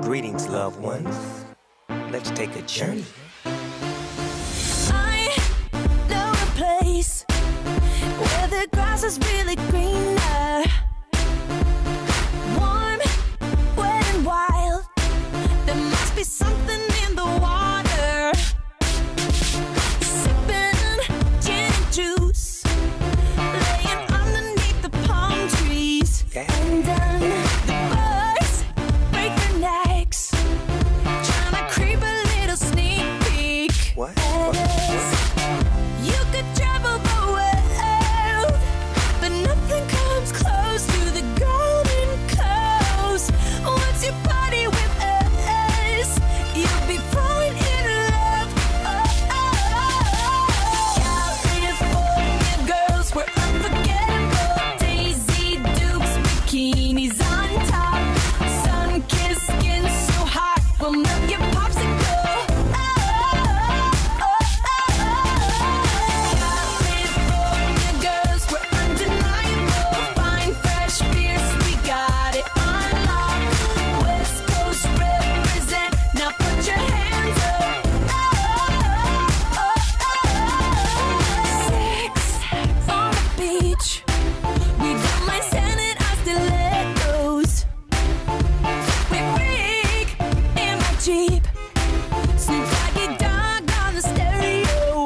Greetings, loved ones. Let's take a journey. I know a place where the grass is really greener. Warm, wet and wild. There must be something in the water. Sipping gin and juice, laying underneath the palm trees. And then the birds break their necks, trying to creep a little sneak peek. What? You could travel the world, but nothing comes close to the Golden Coast. Once you party with us, you'll be falling in love. California girls were unforgettable. Daisy Dukes, bikinis on top, sun-kissed skin so hot, we'll melt your popsicle. California girls were undeniable. Fine, fresh beers, we got it on lock. West Coast represent, now put your hands up. Sex on the beach, we don't mind sending our stilettos. We freak in my Jeep, Snoop Doggy Dogg on the stereo.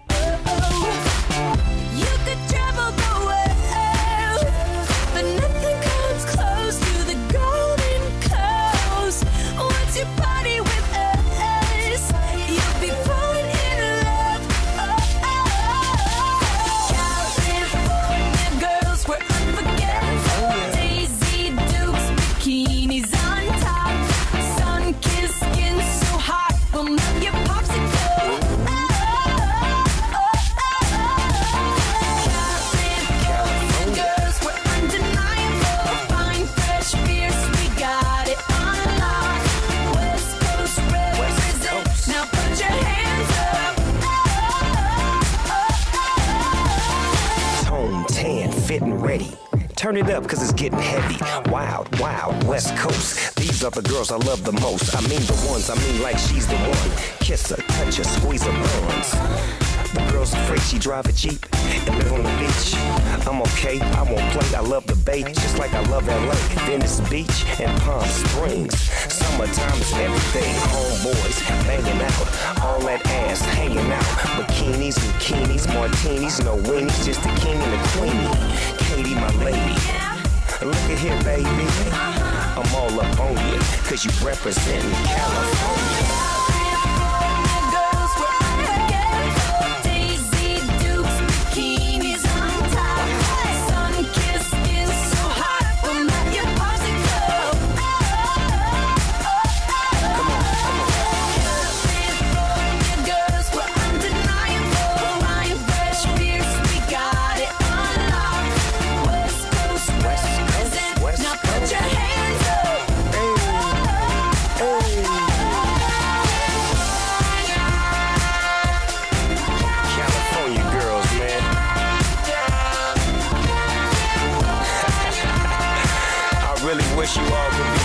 You could travel the world, but nothing comes close to the Golden Coast. Once you party with us, you'll be falling in love. California girls were unforgettable. Daisy Dukes, bikinis on top, sun-kissed skin so hot, we'll melt your popsicle. California girls were undeniable. Fine, fresh beers, we got it on lock. West Coast represent, now put your hands up. Tone, tan, fit and ready. Turn it up, cause it's getting heavy. Wild, wild, West Coast. These are the girls I love the most. I mean the ones, I mean like she's the one. Kiss her, touch her, squeeze her buns. The girl's afraid she drive a Jeep and live on the beach. I'm okay, I won't play, I love the bay, just like I love LA, Venice Beach, and Palm Springs. Summertime is everything, homeboys banging out, all that ass hanging out. Bikinis, bikinis, martinis, no weenies, just the king and the queenie. Katie, my lady, look at here, baby. I'm all up on you, cause you represent California. Girls were unforgettable. Daisy Dukes, bikinis on top, sun-kissed skin so hot, we'll melt your popsicle. California girls were undeniable. Fine, fresh beers, we got it on lock. West Coast represent, now put your hands up. California girls, man. I really wish you all could be